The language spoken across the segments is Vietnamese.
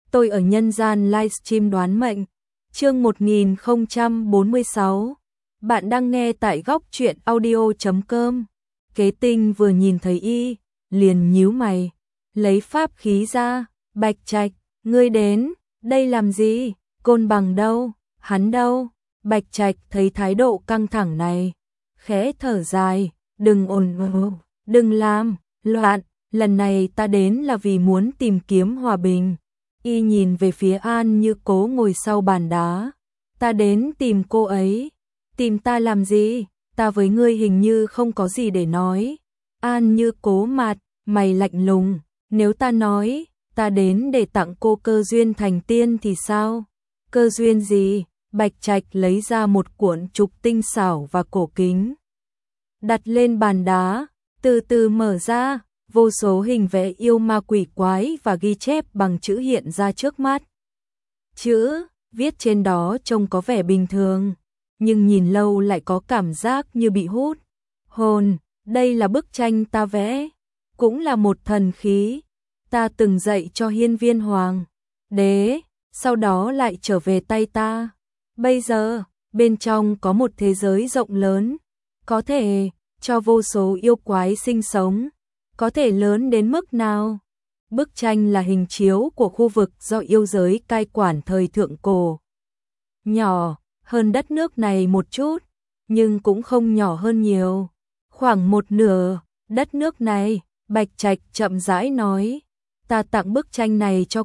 tôi ở nhân gian livestream đoán mệnh. Chương 1046. Bạn đang nghe tại góc truyện audio.com. Kế Tinh vừa nhìn thấy y, liền nhíu mày, lấy pháp khí ra, Bạch Trạch, ngươi đến, đây làm gì? Côn Bằng đâu? Hắn đâu? Bạch Trạch thấy thái độ căng thẳng này, khẽ thở dài, đừng ồn ào, đừng làm loạn, lần này ta đến là vì muốn tìm kiếm hòa bình. Y nhìn về phía An Như Cố ngồi sau bàn đá, ta đến tìm cô ấy. Tìm ta làm gì? Ta với ngươi hình như không có gì để nói. An Như Cố mặt mày lạnh lùng, nếu ta nói ta đến để tặng cô cơ duyên thành tiên thì sao? Cơ duyên gì? Bạch Trạch lấy ra một cuộn trục tinh xảo và cổ kính, đặt lên bàn đá, từ từ mở ra, vô số hình vẽ yêu ma quỷ quái và ghi chép bằng chữ hiện ra trước mắt. Chữ viết trên đó trông có vẻ bình thường, nhưng nhìn lâu lại có cảm giác như bị hút hồn. Đây là bức tranh ta vẽ, cũng là một thần khí. Ta từng dạy cho Hiên Viên Hoàng đế, sau đó lại trở về tay ta. Bây giờ, bên trong có một thế giới rộng lớn, có thể cho vô số yêu quái sinh sống. Có thể lớn đến mức nào? Bức tranh là hình chiếu của khu vực do yêu giới cai quản thời thượng cổ. Nhỏ hơn đất nước này một chút, nhưng cũng không nhỏ hơn nhiều. Khoảng một nửa đất nước này. Bạch Trạch chậm rãi nói, ta tặng bức tranh này cho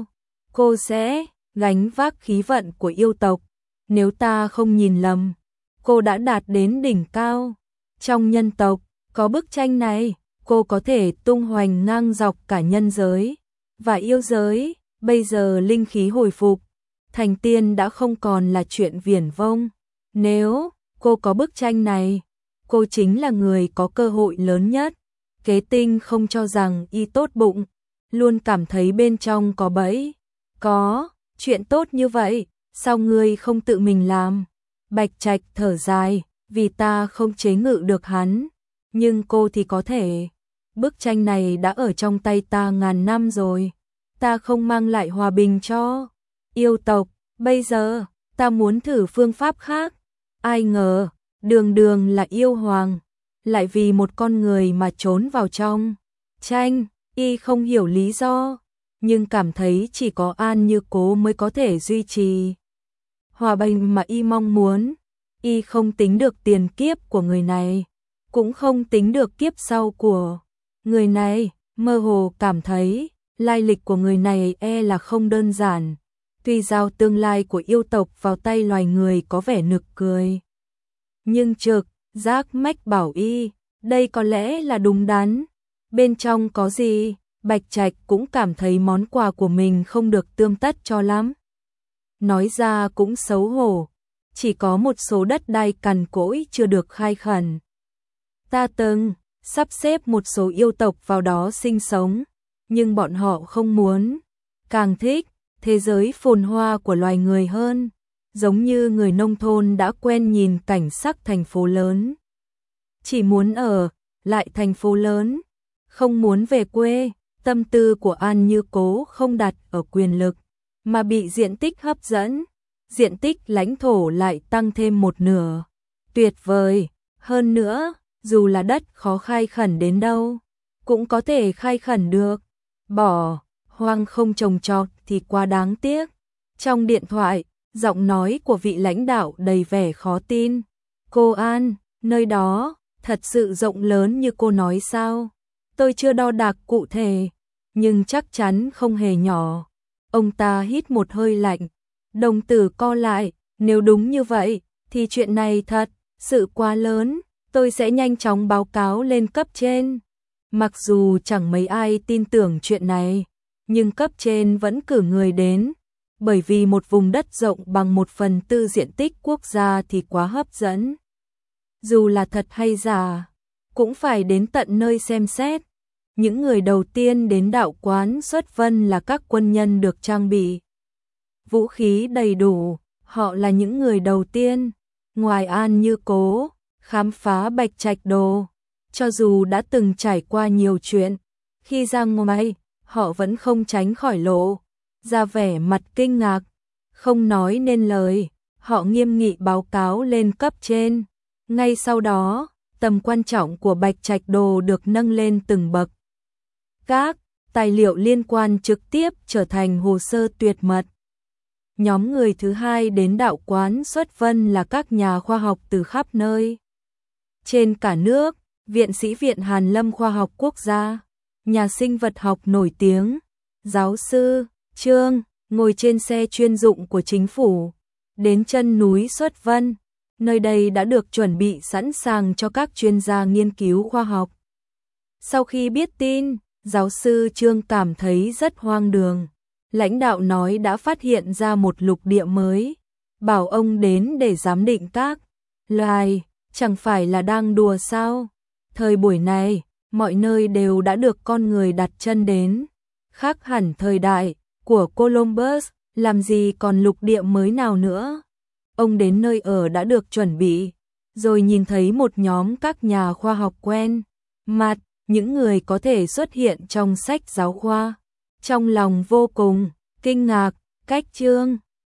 cô sẽ gánh vác khí vận của yêu tộc. Nếu ta không nhìn lầm, cô đã đạt đến đỉnh cao. Trong nhân tộc, có bức tranh này, cô có thể tung hoành ngang dọc cả nhân giới và yêu giới. Bây giờ linh khí hồi phục, thành tiên đã không còn là chuyện viển vông. Nếu cô có bức tranh này, cô chính là người có cơ hội lớn nhất. Kế Tinh không cho rằng y tốt bụng, luôn cảm thấy bên trong có bẫy. Có chuyện tốt như vậy, sao ngươi không tự mình làm? Bạch Trạch thở dài, vì ta không chế ngự được hắn, nhưng cô thì có thể. Bức tranh này đã ở trong tay ta ngàn năm rồi, ta không mang lại hòa bình cho yêu tộc. Bây giờ, ta muốn thử phương pháp khác. Ai ngờ, đường đường là yêu hoàng, lại vì một con người mà trốn vào trong tranh. Y không hiểu lý do, nhưng cảm thấy chỉ có An Như Cố mới có thể duy trì hòa bình mà y mong muốn. Y không tính được tiền kiếp của người này, cũng không tính được kiếp sau của người này, mơ hồ cảm thấy lai lịch của người này e là không đơn giản. Tuy giao tương lai của yêu tộc vào tay loài người có vẻ nực cười, nhưng trực giác mách bảo y, đây có lẽ là đúng đắn. Bên trong có gì? Bạch Trạch cũng cảm thấy món quà của mình không được tươm tất cho lắm. Nói ra cũng xấu hổ, chỉ có một số đất đai cằn cỗi chưa được khai khẩn. Ta từng sắp xếp một số yêu tộc vào đó sinh sống, nhưng bọn họ không muốn, càng thích thế giới phồn hoa của loài người hơn. Giống như người nông thôn đã quen nhìn cảnh sắc thành phố lớn, chỉ muốn ở lại thành phố lớn, không muốn về quê. Tâm tư của An Như Cố không đặt ở quyền lực, mà bị diện tích hấp dẫn. Diện tích lãnh thổ lại tăng thêm một nửa. Tuyệt vời, hơn nữa, dù là đất khó khai khẩn đến đâu, cũng có thể khai khẩn được. Bỏ hoang không trồng trọt thì quá đáng tiếc. Trong điện thoại, giọng nói của vị lãnh đạo đầy vẻ khó tin. Cô An, nơi đó thật sự rộng lớn như cô nói sao? Tôi chưa đo đạc cụ thể, nhưng chắc chắn không hề nhỏ. Ông ta hít một hơi lạnh, đồng tử co lại, nếu đúng như vậy, thì chuyện này thật sự quá lớn, tôi sẽ nhanh chóng báo cáo lên cấp trên. Mặc dù chẳng mấy ai tin tưởng chuyện này, nhưng cấp trên vẫn cử người đến, bởi vì một vùng đất rộng bằng 1/4 diện tích quốc gia thì quá hấp dẫn. Dù là thật hay giả, cũng phải đến tận nơi xem xét. Những người đầu tiên đến đạo quán xuất vân là các quân nhân được trang bị vũ khí đầy đủ, họ là những người đầu tiên. Ngoài An Như Cố, khám phá Bạch Trạch đồ, cho dù đã từng trải qua nhiều chuyện, khi ra ngoài, họ vẫn không tránh khỏi lộ ra vẻ mặt kinh ngạc, không nói nên lời. Họ nghiêm nghị báo cáo lên cấp trên. Ngay sau đó, tầm quan trọng của Bạch Trạch Đồ được nâng lên từng bậc. Các tài liệu liên quan trực tiếp trở thành hồ sơ tuyệt mật. Nhóm người thứ hai đến đạo quán xuất vân là các nhà khoa học từ khắp nơi. Trên cả nước, viện sĩ Viện Hàn Lâm Khoa học Quốc gia, nhà sinh vật học nổi tiếng, giáo sư Trương, ngồi trên xe chuyên dụng của chính phủ, đến chân núi Xuất Vân. Nơi đây đã được chuẩn bị sẵn sàng cho các chuyên gia nghiên cứu khoa học. Sau khi biết tin, giáo sư Trương cảm thấy rất hoang đường. Lãnh đạo nói đã phát hiện ra một lục địa mới, bảo ông đến để giám định các loài, chẳng phải là đang đùa sao? Thời buổi này, mọi nơi đều đã được con người đặt chân đến, khác hẳn thời đại của Columbus, làm gì còn lục địa mới nào nữa. Ông đến nơi ở đã được chuẩn bị, rồi nhìn thấy một nhóm các nhà khoa học quen mặt, những người có thể xuất hiện trong sách giáo khoa. Trong lòng vô cùng kinh ngạc, cách Trương